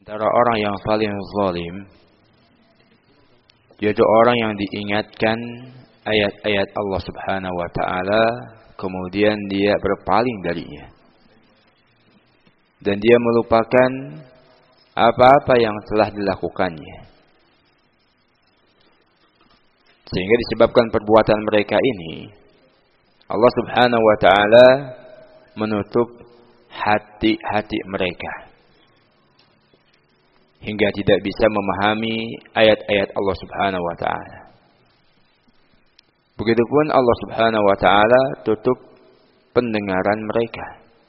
Antara orang yang paling zalim, yaitu orang yang diingatkan ayat-ayat Allah Subhanahu wa taala, kemudian dia berpaling darinya. Dan dia melupakan apa-apa yang telah dilakukannya. Sehingga disebabkan perbuatan mereka ini, Allah Subhanahu wa taala menutup hati-hati mereka hingga tidak bisa memahami ayat-ayat Allah Subhanahu wa taala. Begitupun Allah Subhanahu wa taala tutup pendengaran mereka.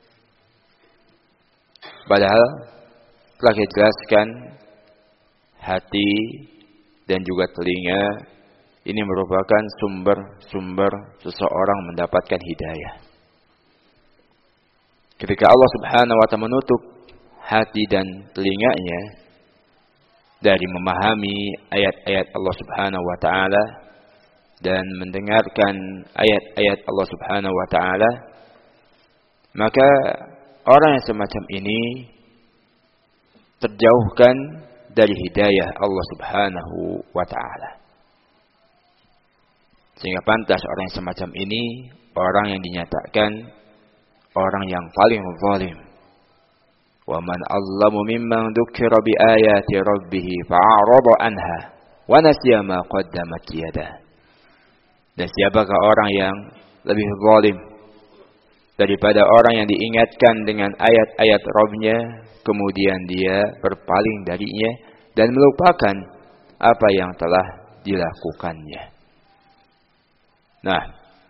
Padahal telah dijelaskan hati dan juga telinga ini merupakan sumber seseorang mendapatkan hidayah. Ketika Allah Subhanahu wa taala menutup hati dan telinganya dari memahami ayat-ayat Allah Subhanahu wa taala dan mendengarkan ayat-ayat Allah Subhanahu wa taala, maka orang yang semacam ini terjauhkan dari hidayah Allah Subhanahu wa taala. Sehingga pantas orang yang semacam ini orang yang dinyatakan orang yang paling zalim. Wa man allamu mimman dzukira bi ayati rabbih fa'arada anha wa nasiya ma qaddamat yadah. Dan siapakah orang yang lebih zalim daripada orang yang diingatkan dengan ayat-ayat Rabb-nya, kemudian dia berpaling darinya dan melupakan apa yang telah dilakukannya. Nah,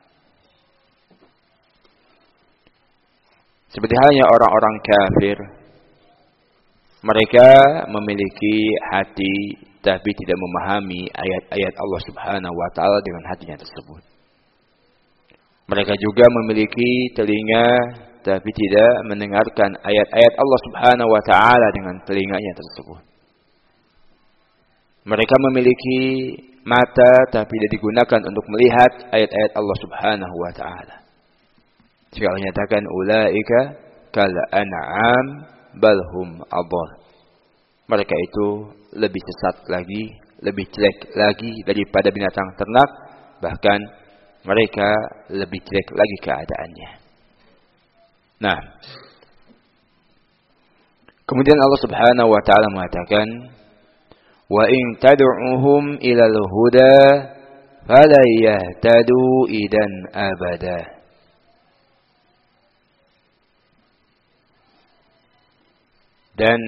seperti halnya orang-orang kafir, mereka memiliki hati tapi tidak memahami ayat-ayat Allah Subhanahu wa taala dengan hatinya tersebut. Mereka juga memiliki telinga tapi tidak mendengarkan ayat-ayat Allah Subhanahu wa taala dengan telinganya tersebut. Mereka memiliki mata tapi tidak digunakan untuk melihat ayat-ayat Allah Subhanahu wa taala. Jika Allah nyatakan ulaika kal an'am bal hum adall. Mereka itu lebih sesat lagi, lebih jelek lagi daripada binatang ternak, bahkan mereka lebih jelek lagi keadaannya. Nah, kemudian Allah Subhanahu wa taala mengatakan, "Wa in tad'uhum ilal huda fala yahtadu idan abada." Dan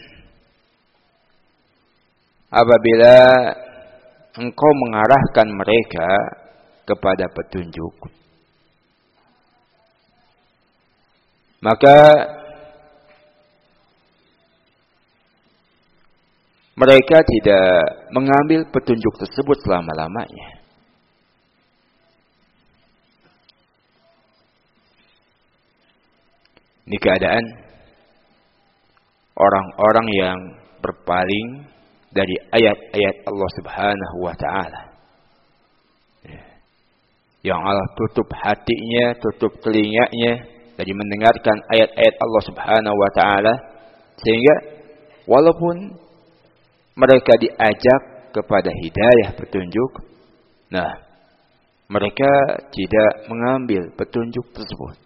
apabila engkau mengarahkan mereka kepada petunjuk, maka mereka tidak mengambil petunjuk tersebut selama-lamanya. Ini keadaan orang-orang yang berpaling dari ayat-ayat Allah Subhanahu wa taala. Yang Allah tutup hatinya, tutup telinganya dari mendengarkan ayat-ayat Allah Subhanahu wa taala, sehingga walaupun mereka diajak kepada hidayah petunjuk, nah mereka tidak mengambil petunjuk tersebut.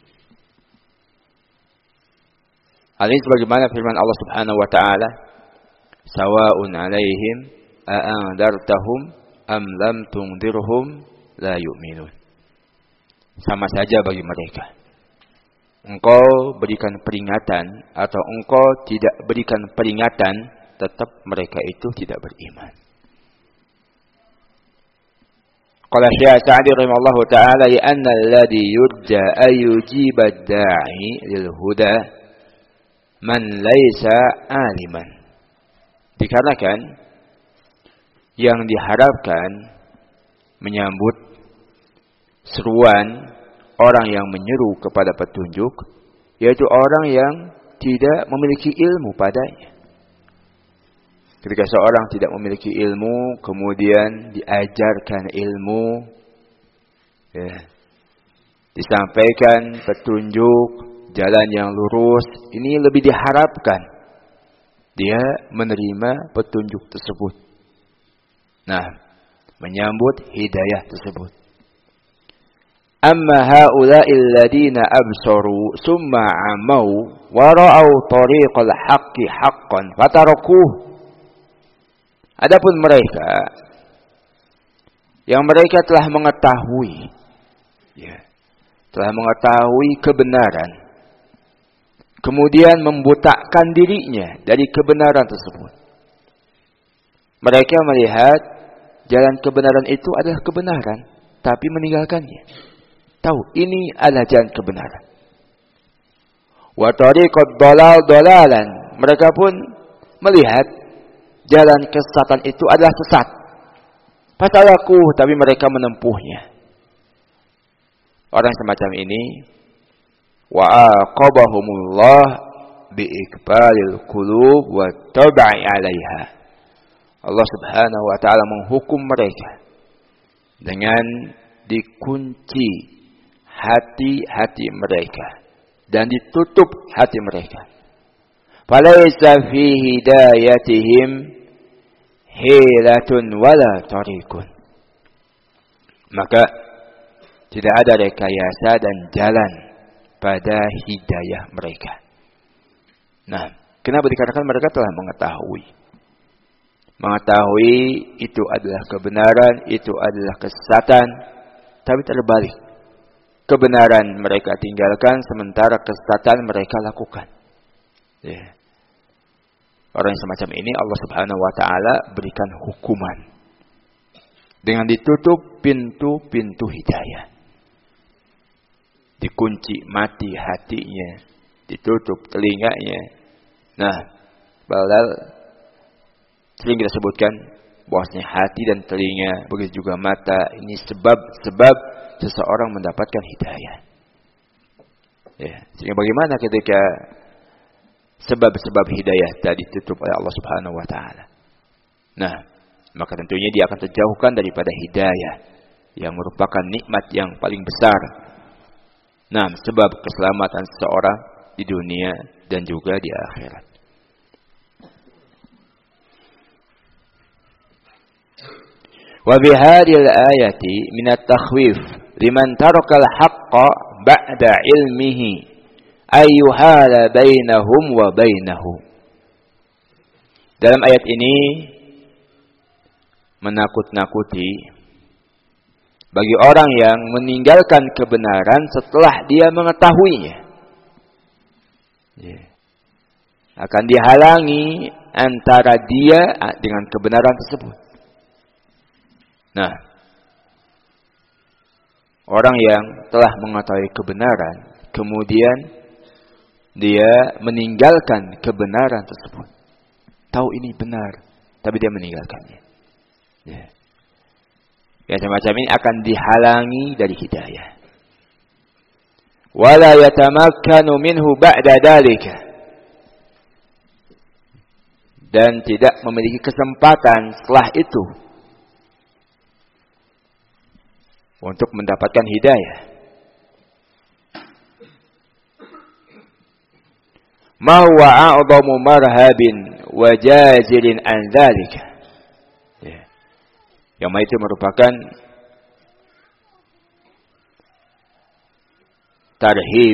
Hal ini sebagaimana firman Allah Subhanahu wa taala, "Sawa'un 'alaihim a'andartahum am lam tundirhum la yu'minun." Sama saja bagi mereka. Engkau berikan peringatan atau engkau tidak berikan peringatan, tetap mereka itu tidak beriman. Qala Syekh Sa'di rahimahullahu taala, "Li'anna alladhi yurja ayyujiba ad-da'i lil huda man laisa aliman." Dikarenakan yang diharapkan menyambut seruan orang yang menyeru kepada petunjuk, yaitu orang yang tidak memiliki ilmu padanya. Ketika seorang tidak memiliki ilmu, kemudian diajarkan ilmu, disampaikan petunjuk, jalan yang lurus, ini lebih diharapkan dia menerima petunjuk tersebut. Nah, menyambut hidayah tersebut. Amma haula'il ladina absaru summa amau wa ra'au tariqal haqqi haqqan fatarakuh. Adapun mereka yang mereka telah mengetahui telah mengetahui kebenaran, kemudian membutakkan dirinya dari kebenaran tersebut. Mereka melihat jalan kebenaran itu adalah kebenaran, tapi meninggalkannya. Tahu ini adalah jalan kebenaran. Wa tariqad dalal dalalan. Mereka pun melihat jalan kesesatan itu adalah sesat. Fatalaku, tapi mereka menempuhnya. Orang semacam ini wa aqabahumullah bi ikbalil qulub wa tabai 'alaiha. Allah Subhanahu wa taala menghukum mereka dengan dikunci hati-hati mereka dan ditutup hati mereka. Falaisa fi hidayatihim hilatun wala tariqun. Maka tidak ada rekayasa dan jalan pada hidayah mereka. Nah, kenapa dikatakan mereka telah mengetahui? Mengetahui itu adalah kebenaran, itu adalah kesesatan, tapi terbalik. Kebenaran mereka tinggalkan, sementara kesesatan mereka lakukan. Orang yang semacam ini Allah Subhanahu wa taala berikan hukuman dengan ditutup pintu-pintu hidayah. Dikunci mati hatinya, ditutup telinganya. Nah, padahal sering kita sebutkan bahwasanya hati dan telinga, begitu juga mata, ini sebab seseorang mendapatkan hidayah. Sehingga bagaimana ketika sebab-sebab hidayah tadi ditutup oleh Allah Subhanahu wa taala. Nah, maka tentunya dia akan terjauhkan daripada hidayah yang merupakan nikmat yang paling besar. Nah, sebab keselamatan seseorang di dunia dan juga di akhirat. Wa bihadhil ayati min at-takhwif liman taraka al-haqqa ba'da ilmihi ayyuhala bainahum wa bainahu. Dalam ayat ini menakut-nakuti bagi orang yang meninggalkan kebenaran setelah dia mengetahuinya. Akan dihalangi antara dia dengan kebenaran tersebut. Nah, orang yang telah mengetahui kebenaran, kemudian dia meninggalkan kebenaran tersebut. Tahu ini benar, tapi dia meninggalkannya. Ya, semacam ini akan dihalangi dari hidayah. Wala yatamakkanu minhu ba'da dalika. Dan tidak memiliki kesempatan setelah itu untuk mendapatkan hidayah. Ma huwa a'zamu marhabin wa jazilin an dzalika. Yang itu merupakan tarhib,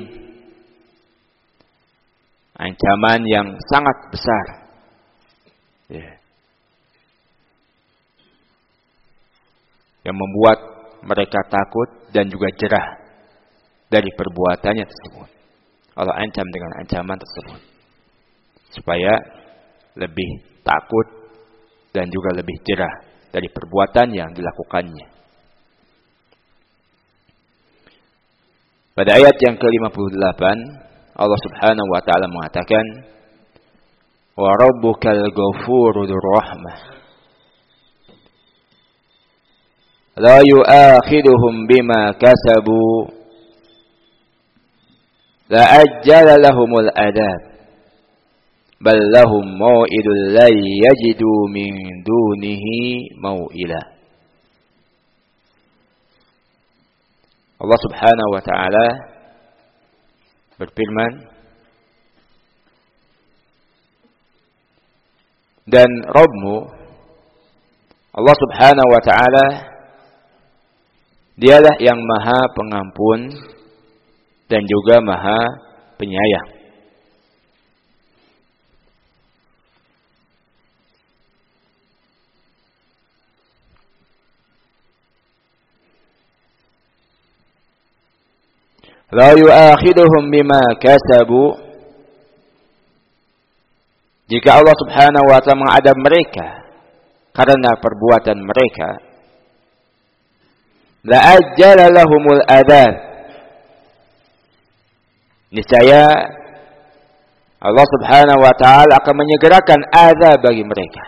ancaman yang sangat besar. Yang membuat mereka takut dan juga jerah dari perbuatannya tersebut. Allah ancam dengan ancaman tersebut supaya lebih takut dan juga lebih jerah dari perbuatan yang dilakukannya. Pada ayat yang ke-58 Allah Subhanahu wa taala mengatakan wa rabbukal ghafurur rahmah la yu'akhiduhum bima kasabu la ajjala lahumul adab bal lahum mau'idul la yajidu min dunihi mau'ila. Allah Subhanahu wa taala berfirman, Dan Rabbmu, Allah subhanahu wa ta'ala, dialah yang maha pengampun dan juga maha penyayang. La yu'akhiduhum bima kasabu. Jika Allah subhanahu wa ta'ala mengadab mereka karena perbuatan mereka, la ajjala lahumul adzab. Niscaya Allah subhanahu wa ta'ala akan menyegerakan azab bagi mereka.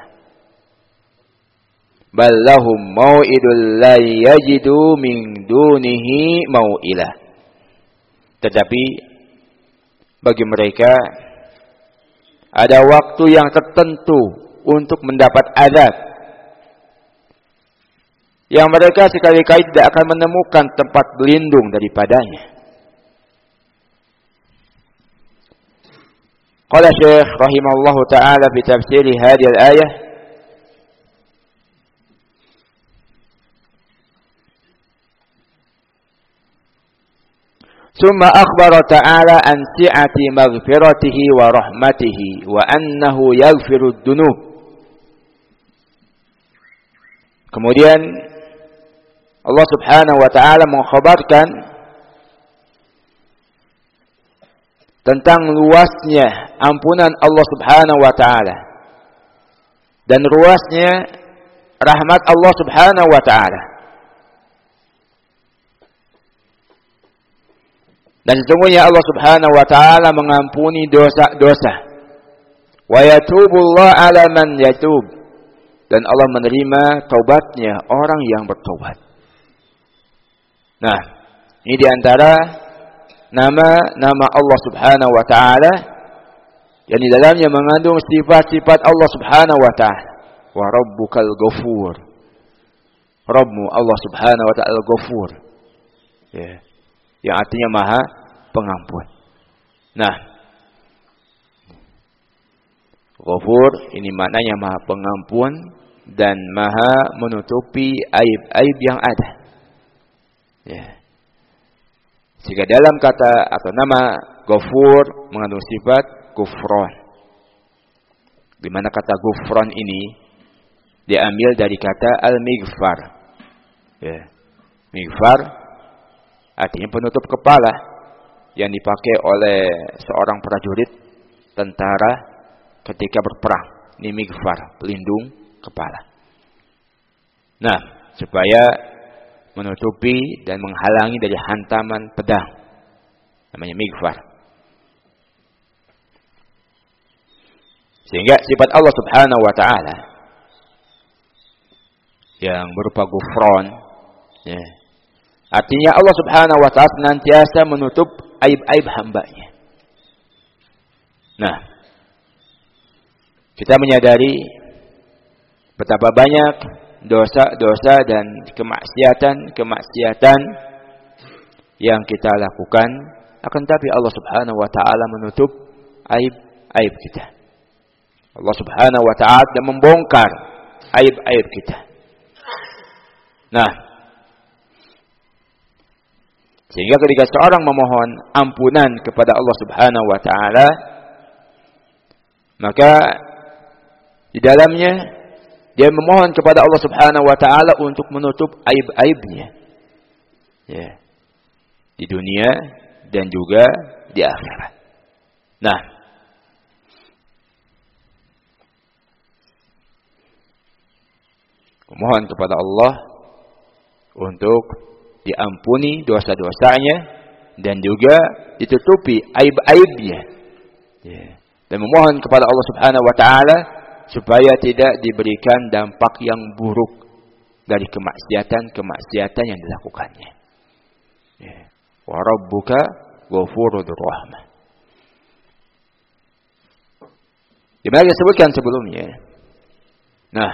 Bal lahum mau'idul la yajidu min dunihi mau'ilah. Tetapi bagi mereka ada waktu yang tertentu untuk mendapat azab, yang mereka sekali-kali tidak akan menemukan tempat berlindung daripadanya. Qala Syekh rahimahullahu ta'ala fi tafsir hadhihi al-ayah, ثم أخبر تعالى عن سعة مغفرته ورحمته وأنه يغفر الذنوب. Kemudian Allah subhanahu wa ta'ala mengkhabarkan tentang luasnya ampunan Allah subhanahu wa ta'ala dan luasnya rahmat Allah subhanahu wa ta'ala. Dan sesungguhnya Allah subhanahu wa ta'ala mengampuni dosa-dosa. Wa yatubullah ala man yatub. Dan Allah menerima taubatnya orang yang bertobat. Nah, ini diantara nama-nama Allah subhanahu wa ta'ala yang di dalamnya mengandung sifat-sifat Allah subhanahu wa ta'ala. Wa rabbukal ghafur. Rabbmu Allah subhanahu wa ta'ala ghafur. Ya. Yang artinya maha pengampun. Nah, Ghafur ini maknanya maha pengampun dan maha menutupi aib-aib yang ada. Ya. Sehingga dalam kata atau nama Ghafur mengandung sifat gufron. Di mana kata gufron ini diambil dari kata al-mighfar. Ya. Mighfar artinya penutup kepala yang dipakai oleh seorang prajurit tentara ketika berperang. Ini mighfar, pelindung kepala. Nah, supaya menutupi dan menghalangi dari hantaman pedang. Namanya mighfar. Sehingga sifat Allah subhanahu wa ta'ala yang berupa gufron, ya, artinya Allah subhanahu wa ta'ala senantiasa menutup aib-aib hambanya. Nah, kita menyadari betapa banyak dosa-dosa dan kemaksiatan yang kita lakukan, akan tapi Allah subhanahu wa ta'ala menutup aib-aib kita. Allah subhanahu wa ta'ala membongkar aib-aib kita. Nah, sehingga ketika seorang memohon ampunan kepada Allah subhanahu wa ta'ala, maka di dalamnya dia memohon kepada Allah subhanahu wa ta'ala untuk menutup aib-aibnya, ya, di dunia dan juga di akhirat. Nah, memohon kepada Allah untuk diampuni dosa-dosanya dan juga ditutupi aib-aibnya, ya. Dan memohon kepada Allah subhanahu wa ta'ala supaya tidak diberikan dampak yang buruk dari kemaksiatan yang dilakukannya. Ya. Wa rabbuka ghafurur rahmah. Dimana disebutkan sebelumnya. Nah,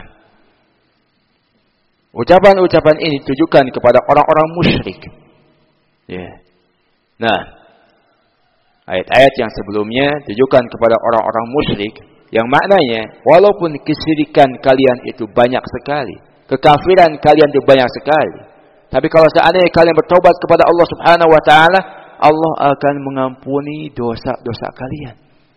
ucapan-ucapan ini ditujukan kepada orang-orang musyrik. Ya. Nah, ayat-ayat yang sebelumnya ditujukan kepada orang-orang musyrik Yang maknanya, walaupun kesyirikan kalian itu banyak sekali, kekafiran kalian itu banyak sekali, tapi kalau seandainya kalian bertobat kepada Allah Subhanahu wa taala, Allah akan mengampuni dosa-dosa kalian.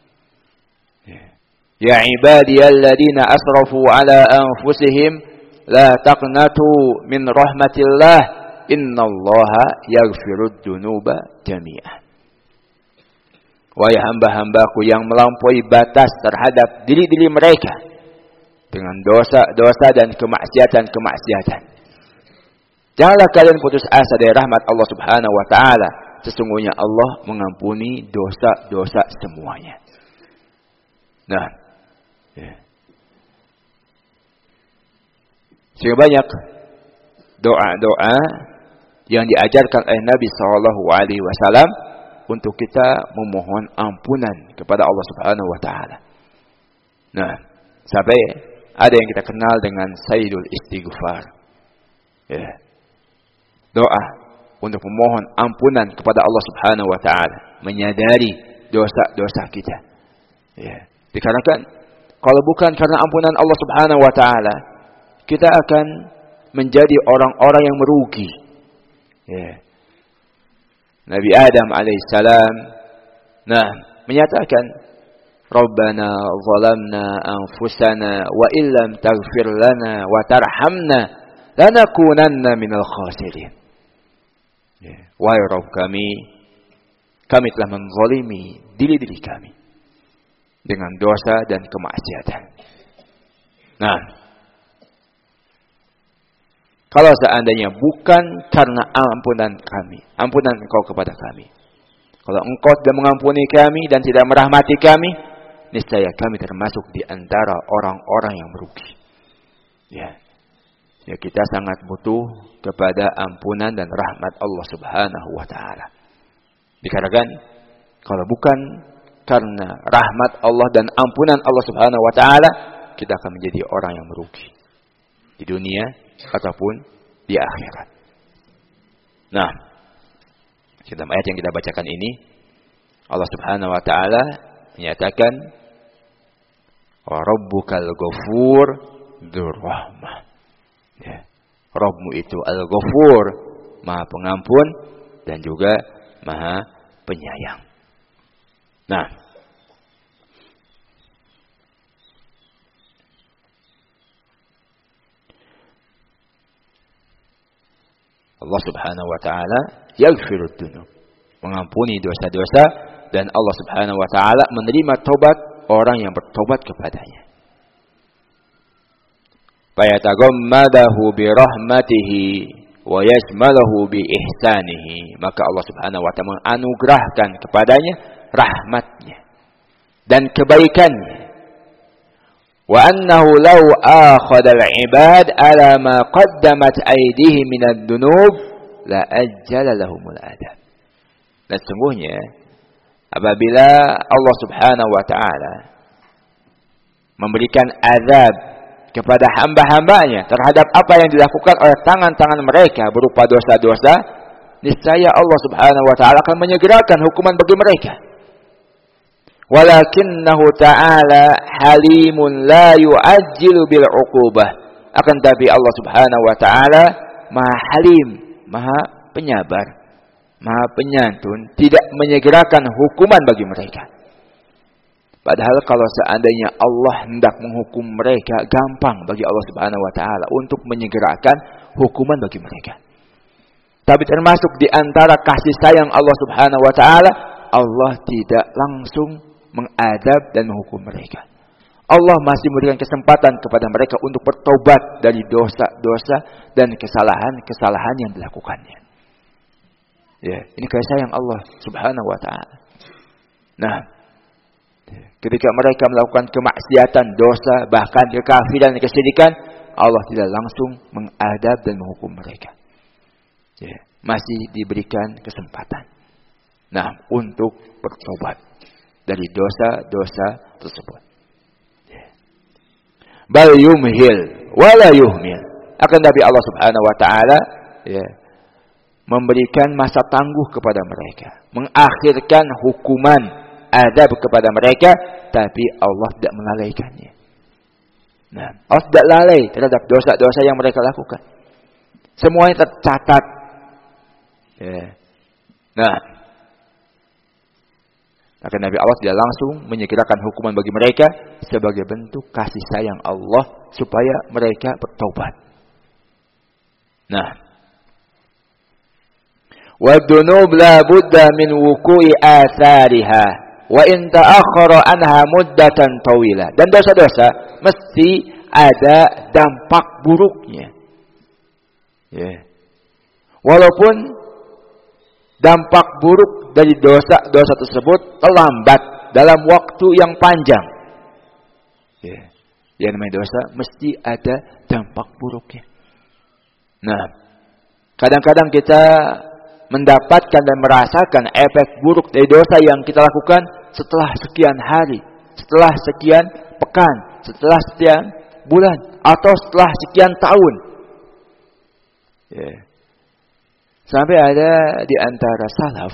Ya ibadiyalladzina asrafu ala anfusihim la taqnatu min rahmatillah innallaha yaghfirud dzunuba jami'an. Wahai hamba-hambaku yang melampaui batas terhadap diri-diri mereka dengan dosa-dosa dan kemaksiatan-kemaksiatan, janganlah kalian putus asa dari rahmat Allah Subhanahu wa taala. Sesungguhnya Allah mengampuni dosa-dosa semuanya. Nah, sehingga banyak doa-doa yang diajarkan oleh Nabi Shallallahu Alaihi Wasallam untuk kita memohon ampunan kepada Allah Subhanahu Wa Taala. Nah, sampai ada yang kita kenal dengan Sayyidul Istighfar, doa untuk memohon ampunan kepada Allah Subhanahu Wa Taala, menyadari dosa-dosa kita. Dikarenakan kalau bukan karena ampunan Allah Subhanahu Wa Taala, kita akan menjadi orang-orang yang merugi. Nabi Adam alaihissalam menyatakan, Rabbana zalamna anfusana wa illam taghfir lana wa tarhamna lanakunanna minal khasirin. Wahai Rabb kami telah menzalimi diri-diri kami dengan dosa dan kemaksiatan. Kalau seandainya bukan karena ampunan engkau kepada kami, kalau engkau tidak mengampuni kami dan tidak merahmati kami, niscaya kami termasuk di antara orang-orang yang merugi. Kita sangat butuh kepada ampunan dan rahmat Allah Subhanahu wa taala. Dikarenakan kalau bukan karena rahmat Allah dan ampunan Allah Subhanahu wa taala, kita akan menjadi orang yang merugi di dunia ataupun di akhirat. Nah, dalam ayat yang kita bacakan ini, Allah Subhanahu wa taala menyatakan, "Wa rabbukal ghafur dzur rahmah." Rabbmu itu Al-Ghafur, Maha Pengampun dan juga Maha Penyayang. Nah, Allah Subhanahu wa taala yaghfirud dzunub, mengampuni dosa-dosa, dan Allah Subhanahu wa taala menerima taubat orang yang bertobat kepadanya. Fayataghammadahu bi rahmatihi wa yashmalahu bi ihsanihi, maka Allah Subhanahu wa taala menganugerahkan kepadanya rahmatnya dan kebaikannya. Wa annahu law akhadha al-ibad ala ma qaddamat aydihim min ad-dunub la ajjala lahumul adab. Dan sungguhnya apabila Allah Subhanahu wa taala memberikan azab kepada hamba-hambanya terhadap apa yang dilakukan oleh tangan-tangan mereka berupa dosa-dosa, niscaya Allah Subhanahu wa taala akan menyegerakan hukuman bagi mereka. Walakinnahu ta'ala halimun la yu'ajjilu bil 'uqubah. Akan tapi Allah Subhanahu wa taala Maha Halim, Maha Penyabar, Maha Penyantun, tidak menyegerakan hukuman bagi mereka. Padahal kalau seandainya Allah hendak menghukum mereka, gampang bagi Allah Subhanahu wa taala untuk menyegerakan hukuman bagi mereka. Tapi termasuk di antara kasih sayang Allah Subhanahu wa taala, Allah tidak langsung mengadab dan menghukum mereka. Allah masih memberikan kesempatan kepada mereka untuk bertobat dari dosa-dosa dan kesalahan-kesalahan yang dilakukannya. Ini kasih sayang Allah Subhanahu wa taala. Nah, ketika mereka melakukan kemaksiatan, dosa, bahkan kekafiran dan kesyirikan, Allah tidak langsung mengadab dan menghukum mereka. Masih diberikan kesempatan. Nah, untuk bertobat dari dosa-dosa tersebut. Bal yumhil wala yuhmil. Akan tapi Allah Subhanahu wa taala memberikan masa tangguh kepada mereka, mengakhirkan hukuman adab kepada mereka, tapi Allah tidak melalaikannya. Nah, Allah tidak lalai terhadap dosa-dosa yang mereka lakukan. Semuanya tercatat. Ya. Nah, maka Nabi Allah tidak langsung menyegerakan hukuman bagi mereka sebagai bentuk kasih sayang Allah supaya mereka bertobat. Nah, وَالذُّنُوبُ لَا بُدَّ مِنْ وُقُوعِ آثَارِهَا وَإِنْ تَأَخَّرَ عَنْهَا مُدَّةً طَوِيلَةً. Dan dosa-dosa mesti ada dampak buruknya. Ya. Walaupun dampak buruk dari dosa-dosa tersebut terlambat dalam waktu yang panjang. Ya. Yang namanya dosa mesti ada dampak buruknya. Nah, kadang-kadang kita mendapatkan dan merasakan efek buruk dari dosa yang kita lakukan setelah sekian hari, setelah sekian pekan, setelah sekian bulan, atau setelah sekian tahun. Ya. Sampai ada di antara salaf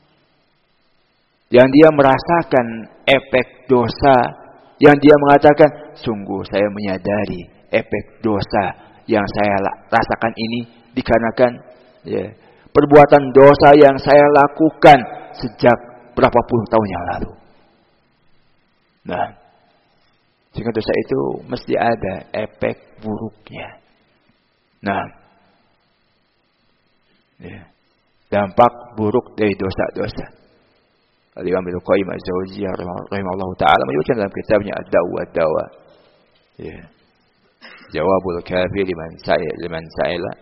yang dia merasakan efek dosa, yang dia mengatakan, sungguh saya menyadari efek dosa yang saya rasakan ini dikarenakan ya, perbuatan dosa yang saya lakukan sejak berapa puluh tahun yang lalu. Nah, sehingga dosa itu mesti ada efek buruknya. Nah, ya, dampak buruk dari dosa-dosa. Al-Imam Ibnu Qayyim Az-Zawjiyah rahimahullahu taala menyebutkan dalam kitabnya Ad-Dawa. Ya. Jawabul kafir liman sa'ila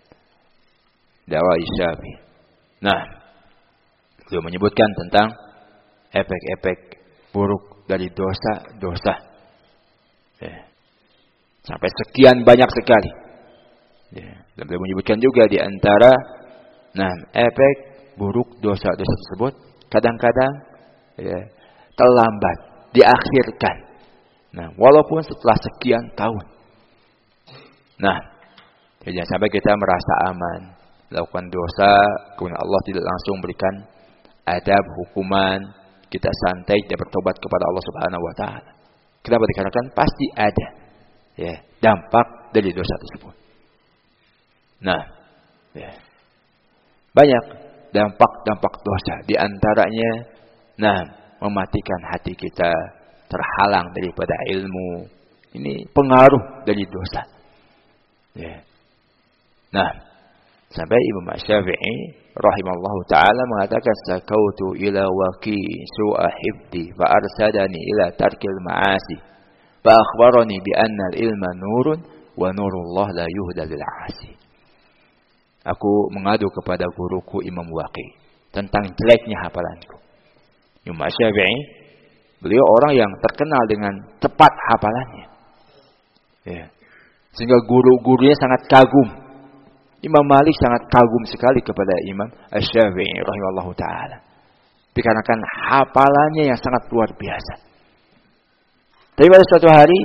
Dawa Isyafi. Nah, beliau menyebutkan tentang efek-efek buruk dari dosa-dosa. Ya. Sampai sekian banyak sekali. Ya. Dan beliau menyebutkan juga di antara efek buruk dosa-dosa tersebut kadang-kadang ya, terlambat, diakhirkan. Nah, walaupun setelah sekian tahun. Nah, jangan sampai kita merasa aman lakukan dosa, kemudian Allah tidak langsung berikan adab, hukuman, kita santai dan bertobat kepada Allah Subhanahu wa taala. Kenapa? Dikarenakan pasti ada ya, dampak dari dosa tersebut. Nah, ya, banyak dampak-dampak dosa, di antaranya mematikan hati kita, terhalang daripada ilmu. Ini pengaruh dari dosa. Ya. Nah, sampai Imam Syafi'i rahimallahu taala mengatakan sakautu ila waqi su'a hifdi fa arsadani ila tarkil ma'asi fa akhbarani bi anna al-ilma nurun wa nurullah la yuhda lil 'asi. Aku mengadu kepada guruku Imam Waqi tentang jeleknya hafalanku. Imam Syafi'i beliau orang yang terkenal dengan cepat hafalannya. Ya. Sehingga guru-gurunya sangat kagum. Imam Malik sangat kagum sekali kepada Imam Asy-Syafi'i rahimahullahu taala. Dikarenakan hafalannya yang sangat luar biasa. Tapi pada suatu hari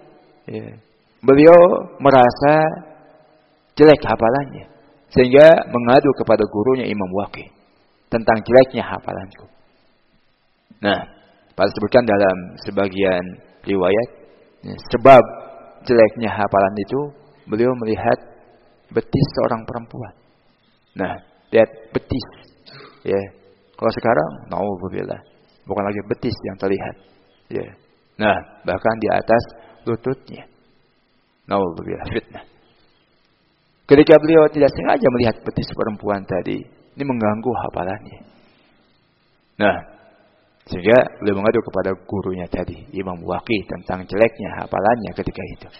beliau merasa jelek hafalannya, sehingga mengadu kepada gurunya Imam Waqi tentang jeleknya hafalanku. Nah, pada disebutkan dalam sebagian riwayat, sebab jeleknya hafalan itu beliau melihat betis seorang perempuan. Nah, lihat betis. Ya. Kalau sekarang, naudzubillah, bukan lagi betis yang terlihat. Ya. Nah, bahkan di atas lututnya. Naudzubillah, fitnah. Ketika beliau tidak sengaja melihat betis perempuan tadi, ini mengganggu hafalannya. Nah, sehingga beliau mengadu kepada gurunya tadi, Imam Waqi, tentang jeleknya hafalannya ketika itu.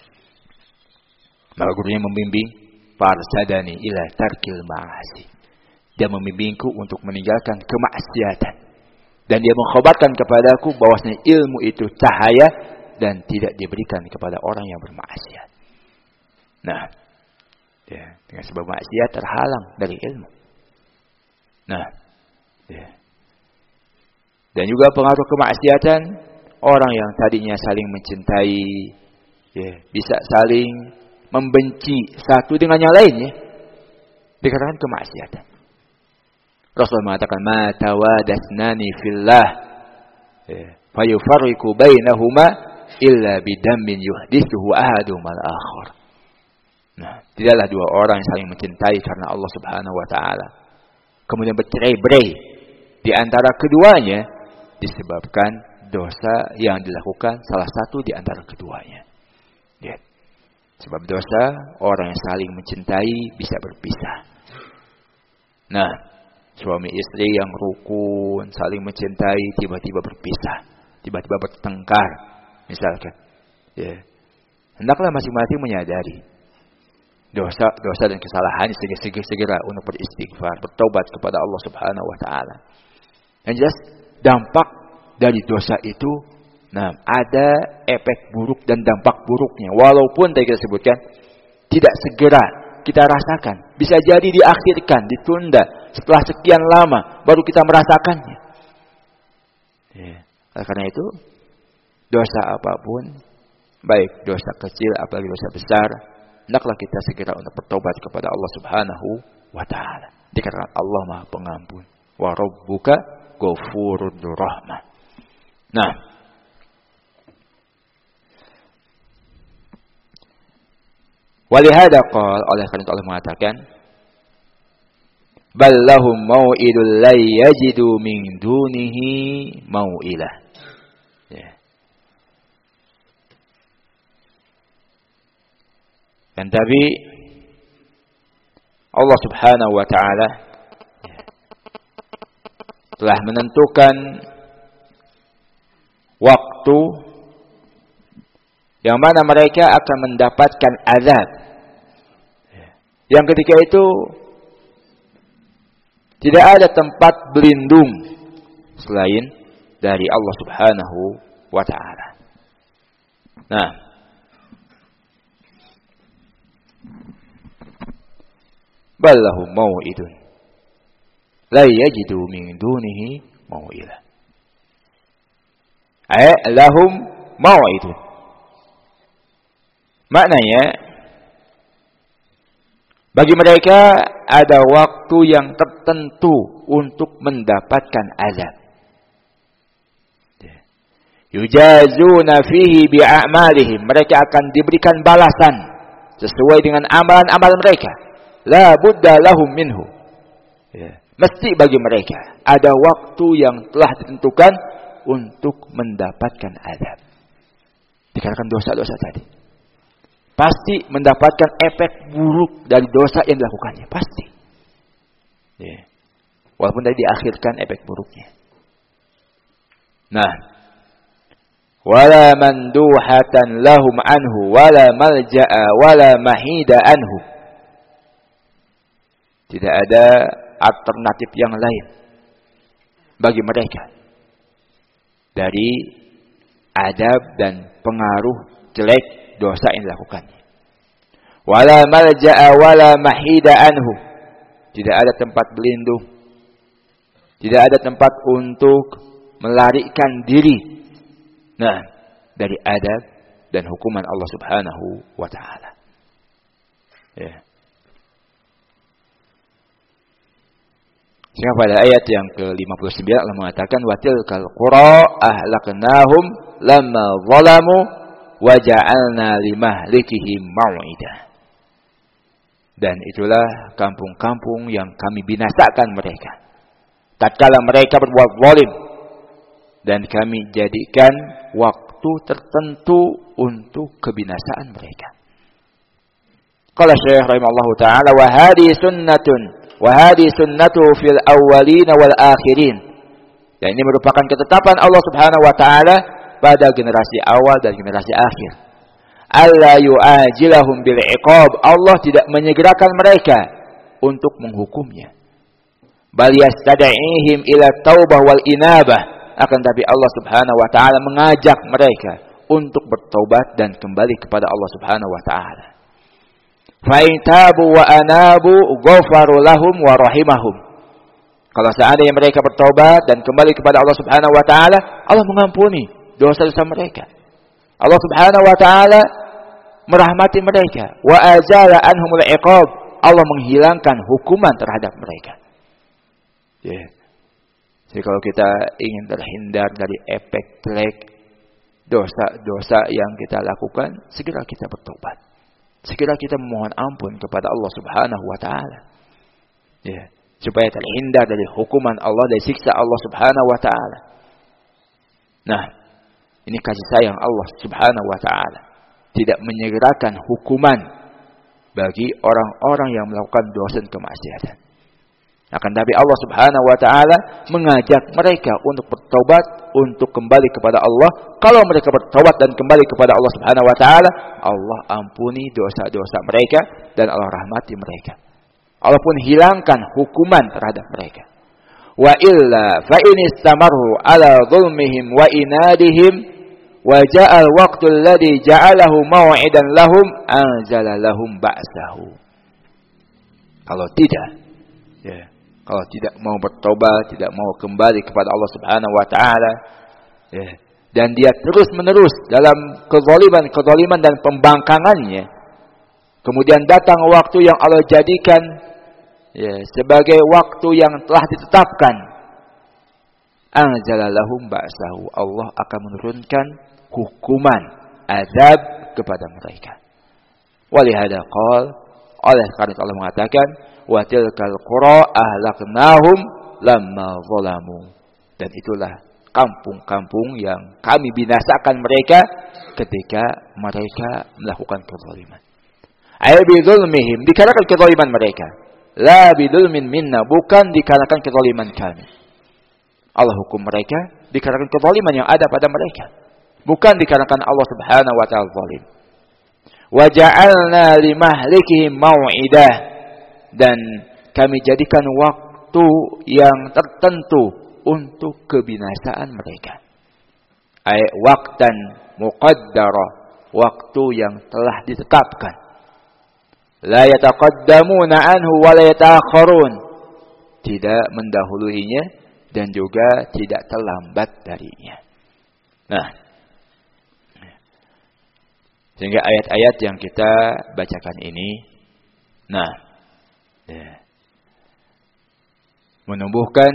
Maka gurunya membimbing, farsadani ila tarkil ma'asi. Dia membimbingku untuk meninggalkan kemaksiatan. Dan dia mengkhabarkan kepadaku bahwasanya ilmu itu cahaya dan tidak diberikan kepada orang yang bermaksiat. Nah, ya, dengan sebab maksiat terhalang dari ilmu. Nah, ya. Dan juga pengaruh kemaksiatan, orang yang tadinya saling mencintai, ya, bisa saling membenci satu dengan yang lainnya, dikarenakan kemaksiatan. Rasul mengatakan, "Ma tawadasnani fillah Fa yufarriqu bainahuma illa bidammin yuhdithuhu ahaduhum al-akhar. Nah, tidaklah dua orang yang saling mencintai karena Allah Subhanahu wa taala kemudian bercerai-berai di antara keduanya disebabkan dosa yang dilakukan salah satu di antara keduanya. Lihat. Sebab dosa, orang yang saling mencintai bisa berpisah. Nah, suami istri yang rukun, saling mencintai, tiba-tiba berpisah. Tiba-tiba bertengkar, misalkan. Ya. Hendaklah masing-masing menyadari dosa dan kesalahan segera untuk beristighfar, bertobat kepada Allah Subhanahu wa taala. Yang jelas dampak dari dosa itu ada efek buruk dan dampak buruknya. Walaupun tadi kita sebutkan tidak segera kita rasakan, bisa jadi diakhirkan, ditunda setelah sekian lama baru kita merasakannya. Karena itu dosa apapun, baik dosa kecil apalagi dosa besar, hendaklah kita segera untuk bertobat kepada Allah Subhanahu wa taala. Dikarenakan Allah Maha Pengampun. Wa rabbuka ghafurur rahmah. Nah, walihada qala, oleh karena itu Allah mengatakan bal lahum mau'idul la yajidu min dunihi mau'ilah. Ya. Dan tapi Allah Subhanahu wa taala telah menentukan waktu yang mana mereka akan mendapatkan azab. Yang ketika itu tidak ada tempat berlindung selain dari Allah Subhanahu wa taala. Nah, ballahu mau'idun la yajidu min dunihi mau'ilah. Lahum mau'idun. Maknanya bagi mereka ada waktu yang tertentu untuk mendapatkan azab. Yujazuna fihi bi'amalihim. Mereka akan diberikan balasan sesuai dengan amalan-amalan mereka. La budda lahum minhu. Mesti bagi mereka ada waktu yang telah ditentukan untuk mendapatkan azab. Dikarenakan dosa-dosa tadi. Pasti mendapatkan efek buruk dari dosa yang dilakukannya. Pasti. Walaupun tadi diakhirkan efek buruknya. Nah. Wala manduhatan lahum anhu. Wala malja'a. Wala mahida anhu. Tidak ada alternatif yang lain. Bagi mereka. Dari adab dan pengaruh jelek dosa yang dilakukannya. Wala malja'a wala mahida anhu. Tidak ada tempat berlindung. Tidak ada tempat untuk melarikan diri. Nah, dari adab dan hukuman Allah Subhanahu wa taala. Ya. Sehingga pada ayat yang ke-59 Allah mengatakan wa tilkal qura ahlaknahum lamma zalamu wa ja'alna limahlikihim mau'idah. Dan itulah kampung-kampung yang kami binasakan mereka tatkala mereka berbuat zalim, dan kami jadikan waktu tertentu untuk kebinasaan mereka. Qala Syekh rahimahullahu taala wa hadhihi sunnatu fil awwalin wal akhirin. Dan ini merupakan ketetapan Allah Subhanahu wa taala pada generasi awal dan generasi akhir. Alla yu'ajilahum bil iqab. Allah tidak menyegerakan mereka untuk menghukumnya. Bal yastad'ihim ila taubah wal inabah. Akan tapi Allah Subhanahu wa taala mengajak mereka untuk bertobat dan kembali kepada Allah Subhanahu wa taala. Fa in tabu wa anabu ghafaru lahum wa rahimahum. Kalau seandainya mereka bertobat dan kembali kepada Allah Subhanahu wa taala, Allah mengampuni dosa-dosa mereka. Allah Subhanahu wa taala merahmati mereka. Wa azala anhumul iqab. Allah menghilangkan hukuman terhadap mereka. Jadi kalau kita ingin terhindar dari efek jelek dosa-dosa yang kita lakukan, segera kita bertobat. Segera kita memohon ampun kepada Allah Subhanahu wa taala. Ya, supaya terhindar dari hukuman Allah, dari siksa Allah Subhanahu wa taala. Nah, ini kasih sayang Allah Subhanahu wa taala. Tidak menyegerakan hukuman bagi orang-orang yang melakukan dosa dan kemaksiatan. Akan tapi Allah Subhanahu wa taala mengajak mereka untuk bertobat, untuk kembali kepada Allah. Kalau mereka bertobat dan kembali kepada Allah Subhanahu wa taala, Allah ampuni dosa-dosa mereka dan Allah rahmati mereka. Allah pun hilangkan hukuman terhadap mereka. Wa illa fa in istamaru ala zulmihim wa inadihim wa ja'al waqtu alladhi ja'alahu maw'idan lahum anzala lahum ba'sahu. Kalau tidak, ya, kalau tidak mau bertobat, tidak mau kembali kepada Allah Subhanahu wa taala, ya, dan dia terus-menerus dalam kezaliman dan pembangkangannya, kemudian datang waktu yang Allah jadikan, ya, sebagai waktu yang telah ditetapkan, anzala lahum ba'sahu, Allah akan menurunkan hukuman azab kepada mereka. Walihada qala, oleh karena Allah mengatakan, wa tilkal qura ahlaknahum lamma zalamu, dan itulah kampung-kampung yang kami binasakan mereka ketika mereka melakukan kezaliman. Ay bi zulmihim, dikarenakan kezaliman mereka. La bi zulmin minna, bukan dikarenakan kezaliman kami. Allah hukum mereka dikarenakan kezaliman yang ada pada mereka, bukan dikarenakan Allah Subhanahu wa taala zalim. Wa ja'alna limahlikihim mau'idah, dan kami jadikan waktu yang tertentu untuk kebinasaan mereka. Ay waqtan muqaddara, waktu yang telah ditetapkan. La yataqaddamuna anhu wa la yata'akhirun, tidak mendahuluinya dan juga tidak terlambat darinya. Nah, sehingga ayat-ayat yang kita bacakan ini, nah, ya, menumbuhkan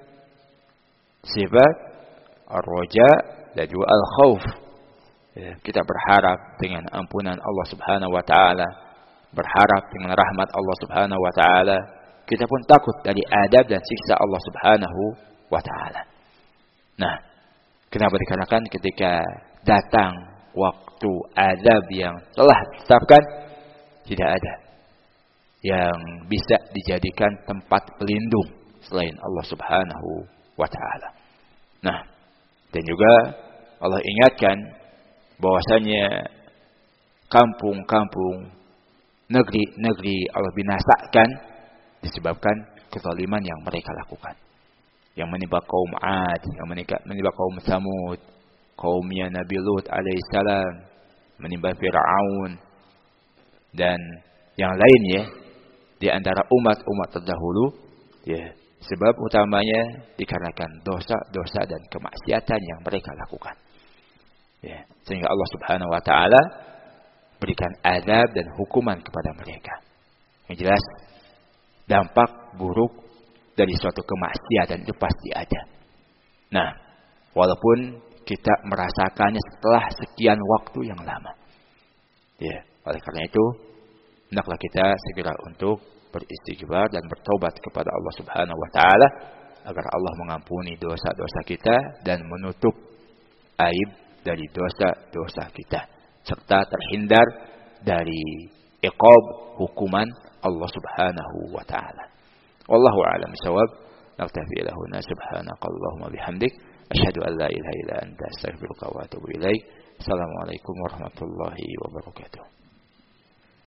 sifat ar-raja dan juga al-khauf. Ya, kita berharap dengan ampunan Allah Subhanahu wa taala, berharap dengan rahmat Allah Subhanahu wa taala. Kita pun takut dari adab dan siksa Allah Subhanahu wa taala. Nah, kenapa? Dikarenakan ketika datang waktu azab yang telah ditetapkan, tidak ada yang bisa dijadikan tempat pelindung selain Allah Subhanahu wa taala. Nah, dan juga Allah ingatkan bahwasanya kampung-kampung, negeri-negeri Allah binasakan disebabkan kezaliman yang mereka lakukan. Yang menimpa kaum Ad, yang menimpa kaum Samud, kaumnya Nabi Lut alaihissalam, menimpa Fir'aun, dan yang lainnya di antara umat-umat terdahulu, ya, sebab utamanya dikarenakan dosa-dosa dan kemaksiatan yang mereka lakukan. Ya, sehingga Allah Subhanahu wa taala berikan azab dan hukuman kepada mereka. Yang jelas, dampak buruk dari suatu kemaksiatan itu pasti ada. Nah, walaupun kita merasakannya setelah sekian waktu yang lama. Ya, oleh karena itu, hendaklah kita segera untuk beristighfar dan bertobat kepada Allah Subhanahu wa taala agar Allah mengampuni dosa-dosa kita dan menutup aib dari dosa-dosa kita, serta terhindar dari iqab, hukuman Allah Subhanahu wa taala. Wallahu a'lam bishawab. Naktafi ila huna, subhanakallahumma bihamdik, asyhadu an la ilaha illa anta, astaghfiruka wa atubu ilaik. Assalamualaikum warahmatullahi wabarakatuh.